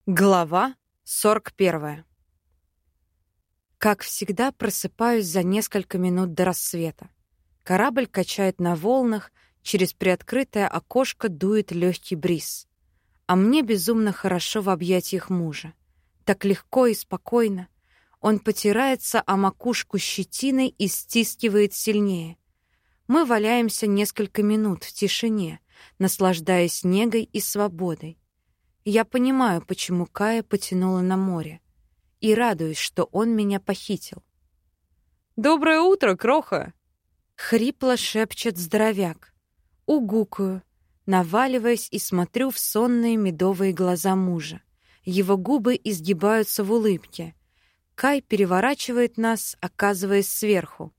Глава 41. Как всегда, просыпаюсь за несколько минут до рассвета. Корабль качает на волнах, через приоткрытое окошко дует легкий бриз. А мне безумно хорошо в объятиях мужа. Так легко и спокойно. Он потирается о макушку щетиной и стискивает сильнее. Мы валяемся несколько минут в тишине, наслаждаясь негой и свободой. Я понимаю, почему Кая потянула на море, и радуюсь, что он меня похитил. «Доброе утро, кроха!» — хрипло шепчет здоровяк. Угукаю, наваливаясь и смотрю в сонные медовые глаза мужа. Его губы изгибаются в улыбке. Кай переворачивает нас, оказываясь сверху.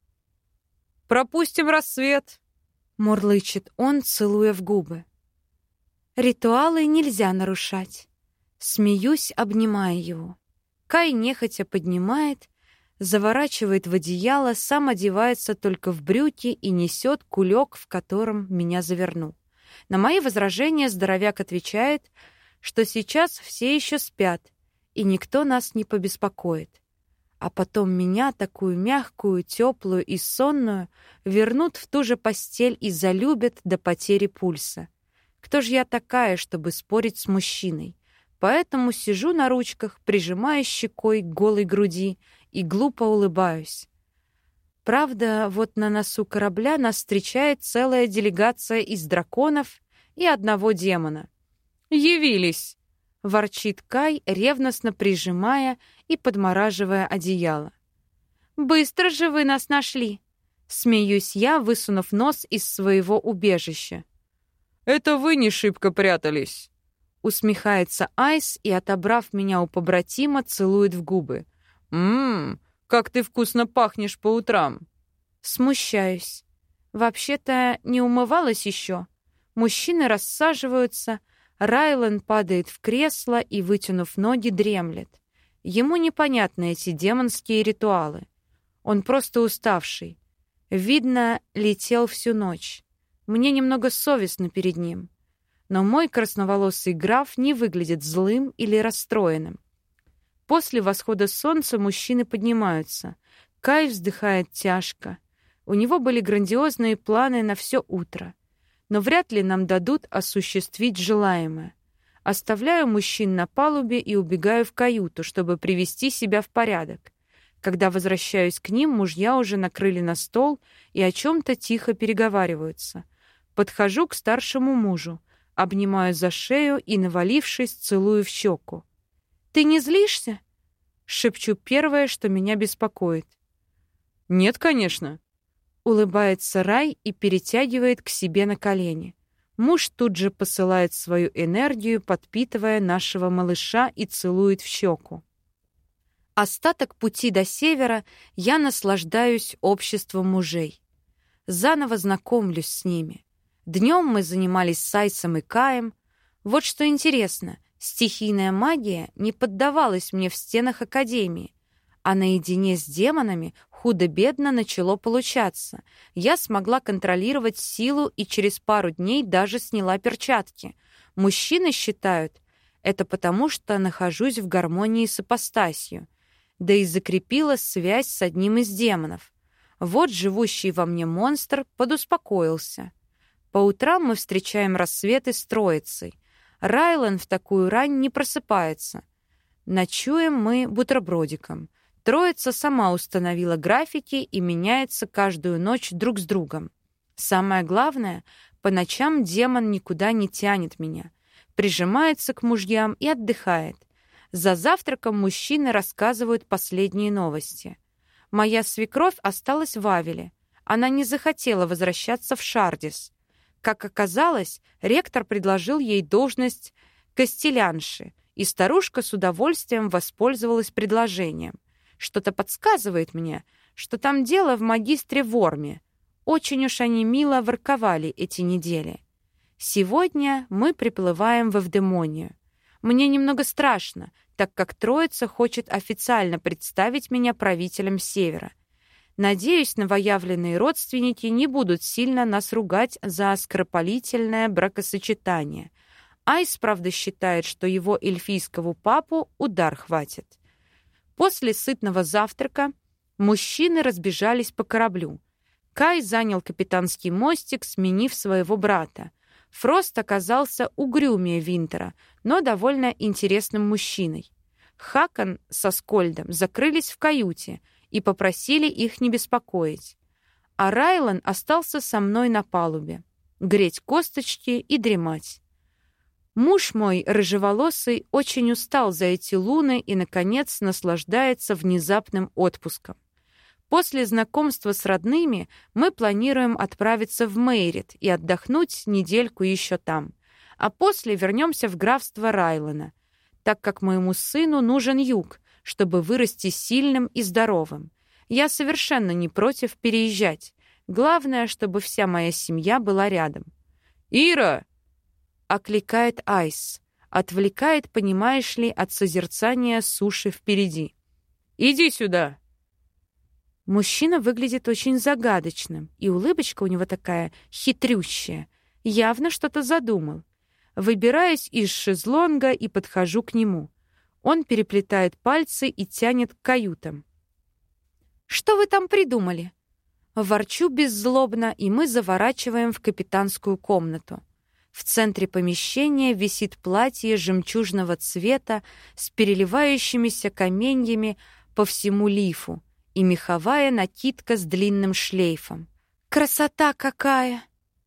«Пропустим рассвет!» — мурлычет он, целуя в губы. Ритуалы нельзя нарушать. Смеюсь, обнимая его. Кай нехотя поднимает, заворачивает в одеяло, сам одевается только в брюки и несет кулек, в котором меня завернул. На мои возражения здоровяк отвечает, что сейчас все еще спят, и никто нас не побеспокоит. А потом меня, такую мягкую, теплую и сонную, вернут в ту же постель и залюбят до потери пульса. Кто же я такая, чтобы спорить с мужчиной? Поэтому сижу на ручках, прижимая щекой к голой груди и глупо улыбаюсь. Правда, вот на носу корабля нас встречает целая делегация из драконов и одного демона. «Явились!» — ворчит Кай, ревностно прижимая и подмораживая одеяло. «Быстро же вы нас нашли!» — смеюсь я, высунув нос из своего убежища. «Это вы не шибко прятались!» Усмехается Айс и, отобрав меня у побратима, целует в губы. Как ты вкусно пахнешь по утрам!» Смущаюсь. Вообще-то не умывалась еще. Мужчины рассаживаются, Райлен падает в кресло и, вытянув ноги, дремлет. Ему непонятны эти демонские ритуалы. Он просто уставший. Видно, летел всю ночь. Мне немного совестно перед ним. Но мой красноволосый граф не выглядит злым или расстроенным. После восхода солнца мужчины поднимаются. Кай вздыхает тяжко. У него были грандиозные планы на все утро. Но вряд ли нам дадут осуществить желаемое. Оставляю мужчин на палубе и убегаю в каюту, чтобы привести себя в порядок. Когда возвращаюсь к ним, мужья уже накрыли на стол и о чем-то тихо переговариваются. Подхожу к старшему мужу, обнимаю за шею и, навалившись, целую в щеку. «Ты не злишься?» — шепчу первое, что меня беспокоит. «Нет, конечно», — улыбается Рай и перетягивает к себе на колени. Муж тут же посылает свою энергию, подпитывая нашего малыша, и целует в щеку. Остаток пути до севера я наслаждаюсь обществом мужей. Заново знакомлюсь с ними. Днем мы занимались с Айсом и Каем. Вот что интересно, стихийная магия не поддавалась мне в стенах Академии, а наедине с демонами худо-бедно начало получаться. Я смогла контролировать силу и через пару дней даже сняла перчатки. Мужчины считают, это потому, что нахожусь в гармонии с ипостасью, да и закрепила связь с одним из демонов. Вот живущий во мне монстр подуспокоился. По утрам мы встречаем рассветы с Троицей. Райлен в такую рань не просыпается. Ночуем мы бутербродиком. Троица сама установила графики и меняется каждую ночь друг с другом. Самое главное, по ночам демон никуда не тянет меня. Прижимается к мужьям и отдыхает. За завтраком мужчины рассказывают последние новости. Моя свекровь осталась в Авеле. Она не захотела возвращаться в Шардис. Как оказалось, ректор предложил ей должность костелянши, и старушка с удовольствием воспользовалась предложением. Что-то подсказывает мне, что там дело в магистре Ворме. Очень уж они мило ворковали эти недели. Сегодня мы приплываем в Эвдемонию. Мне немного страшно, так как Троица хочет официально представить меня правителем Севера. Надеюсь, новоявленные родственники не будут сильно нас ругать за скоропалительное бракосочетание. Айс, правда, считает, что его эльфийскому папу удар хватит. После сытного завтрака мужчины разбежались по кораблю. Кай занял капитанский мостик, сменив своего брата. Фрост оказался угрюмее Винтера, но довольно интересным мужчиной. Хакон со Скольдом закрылись в каюте и попросили их не беспокоить. А Райлан остался со мной на палубе, греть косточки и дремать. Муж мой, рыжеволосый, очень устал за эти луны и, наконец, наслаждается внезапным отпуском. После знакомства с родными мы планируем отправиться в Мейрит и отдохнуть недельку еще там, а после вернемся в графство Райлана, так как моему сыну нужен юг, чтобы вырасти сильным и здоровым. Я совершенно не против переезжать. Главное, чтобы вся моя семья была рядом. «Ира!» — окликает Айс, отвлекает, понимаешь ли, от созерцания суши впереди. «Иди сюда!» Мужчина выглядит очень загадочным, и улыбочка у него такая хитрющая. Явно что-то задумал. Выбираюсь из шезлонга и подхожу к нему. Он переплетает пальцы и тянет к каютам. «Что вы там придумали?» Ворчу беззлобно, и мы заворачиваем в капитанскую комнату. В центре помещения висит платье жемчужного цвета с переливающимися каменьями по всему лифу и меховая накидка с длинным шлейфом. Красота какая!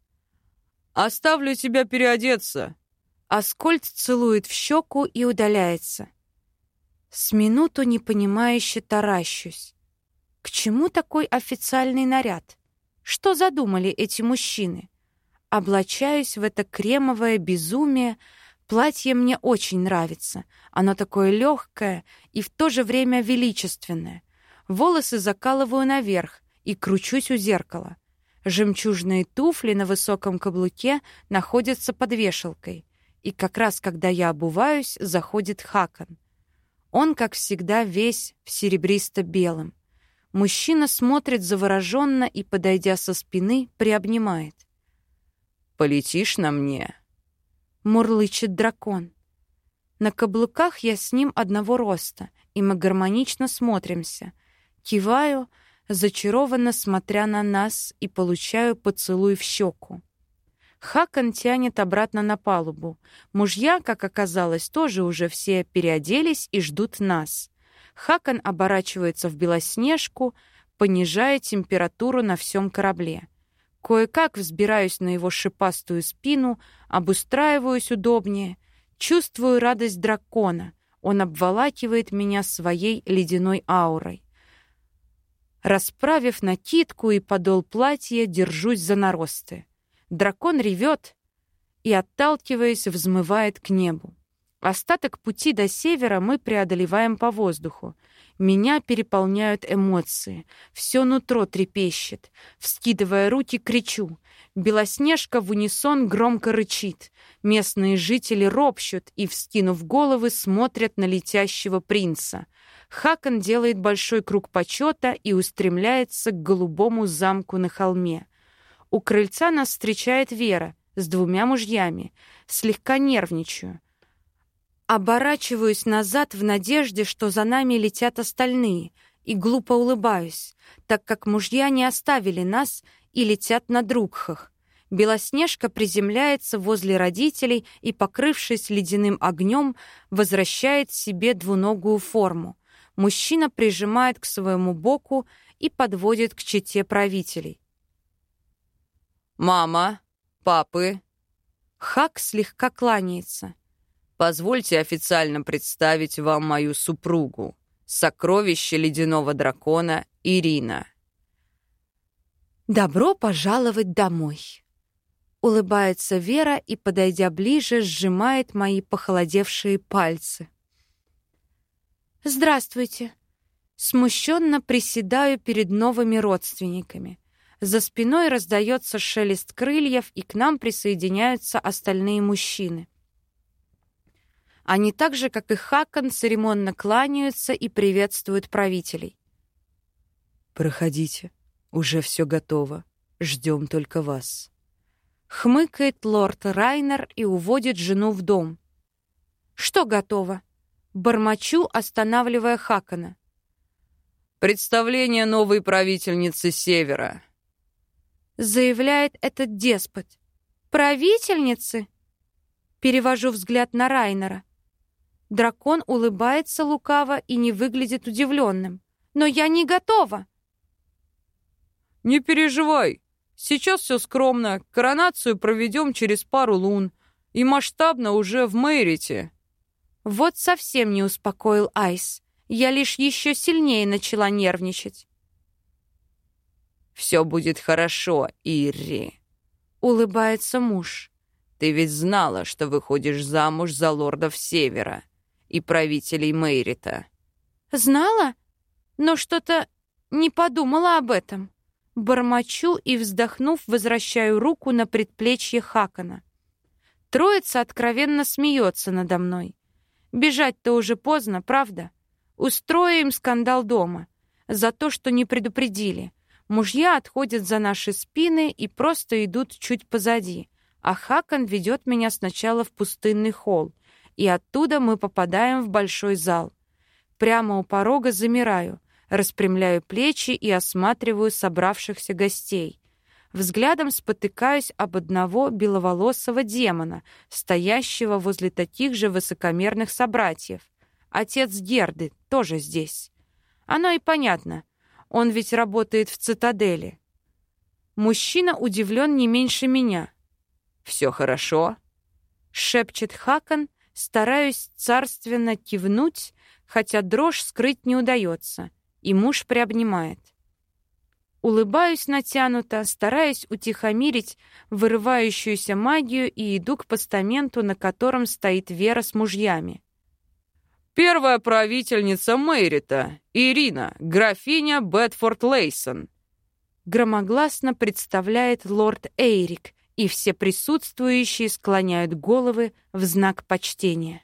«Оставлю тебя переодеться!» Аскольд целует в щеку и удаляется. С минуту непонимающе таращусь. К чему такой официальный наряд? Что задумали эти мужчины? Облачаюсь в это кремовое безумие. Платье мне очень нравится. Оно такое легкое и в то же время величественное. Волосы закалываю наверх и кручусь у зеркала. Жемчужные туфли на высоком каблуке находятся под вешалкой. И как раз когда я обуваюсь, заходит Хакон. Он, как всегда, весь в серебристо-белом. Мужчина смотрит завороженно и, подойдя со спины, приобнимает. «Полетишь на мне?» — мурлычет дракон. На каблуках я с ним одного роста, и мы гармонично смотримся. Киваю, зачарованно смотря на нас, и получаю поцелуй в щеку. Хакон тянет обратно на палубу. Мужья, как оказалось, тоже уже все переоделись и ждут нас. Хакон оборачивается в Белоснежку, понижая температуру на всем корабле. Кое-как взбираюсь на его шипастую спину, обустраиваюсь удобнее, чувствую радость дракона. Он обволакивает меня своей ледяной аурой. Расправив накидку и подол платья, держусь за наросты. Дракон ревет и, отталкиваясь, взмывает к небу. Остаток пути до севера мы преодолеваем по воздуху. Меня переполняют эмоции. Все нутро трепещет. Вскидывая руки, кричу. Белоснежка в унисон громко рычит. Местные жители ропщут и, вскинув головы, смотрят на летящего принца. Хакон делает большой круг почета и устремляется к голубому замку на холме. У крыльца нас встречает Вера с 2 мужьями. Слегка нервничаю. Оборачиваюсь назад в надежде, что за нами летят остальные, и глупо улыбаюсь, так как мужья не оставили нас и летят на Друкхах. Белоснежка приземляется возле родителей и, покрывшись ледяным огнем, возвращает себе двуногую форму. Мужчина прижимает к своему боку и подводит к чете правителей. «Мама, папы!» Хак слегка кланяется. «Позвольте официально представить вам мою супругу, сокровище ледяного дракона Ирина». «Добро пожаловать домой!» Улыбается Вера и, подойдя ближе, сжимает мои похолодевшие пальцы. «Здравствуйте!» Смущенно приседаю перед новыми родственниками. За спиной раздается шелест крыльев, и к нам присоединяются остальные мужчины. Они так же, как и Хакон, церемонно кланяются и приветствуют правителей. «Проходите, уже все готово. Ждем только вас». Хмыкает лорд Райнер и уводит жену в дом. Что готово? Бормочу, останавливая Хакана. «Представление новой правительницы Севера», — заявляет этот деспот. «Правительницы?» Перевожу взгляд на Райнера. Дракон улыбается лукаво и не выглядит удивленным. «Но я не готова!» «Не переживай. Сейчас все скромно. Коронацию проведем через пару лун. И масштабно уже в Мейрите». Вот совсем не успокоил Айс. Я лишь еще сильнее начала нервничать. «Все будет хорошо, Ирри», — улыбается муж. «Ты ведь знала, что выходишь замуж за лордов Севера и правителей Мейрита». «Знала? Но что-то не подумала об этом». Бормочу и, вздохнув, возвращаю руку на предплечье Хакана. Троица откровенно смеется надо мной. Бежать-то уже поздно, правда? Устрою им скандал дома. За то, что не предупредили. Мужья отходят за наши спины и просто идут чуть позади. А Хакан ведет меня сначала в пустынный холл. И оттуда мы попадаем в большой зал. Прямо у порога замираю. Распрямляю плечи и осматриваю собравшихся гостей. Взглядом спотыкаюсь об одного беловолосого демона, стоящего возле таких же высокомерных собратьев. Отец Герды тоже здесь. Оно и понятно. Он ведь работает в цитадели. Мужчина удивлен не меньше меня. «Все хорошо?» — шепчет Хакан, стараюсь царственно кивнуть, хотя дрожь скрыть не удается. И муж приобнимает. Улыбаюсь натянуто, стараясь утихомирить вырывающуюся магию, и иду к постаменту, на котором стоит Вера с мужьями. «Первая правительница Мейрита, Ирина, графиня Бетфорд-Лейсон», громогласно представляет лорд Эйрик, и все присутствующие склоняют головы в знак почтения.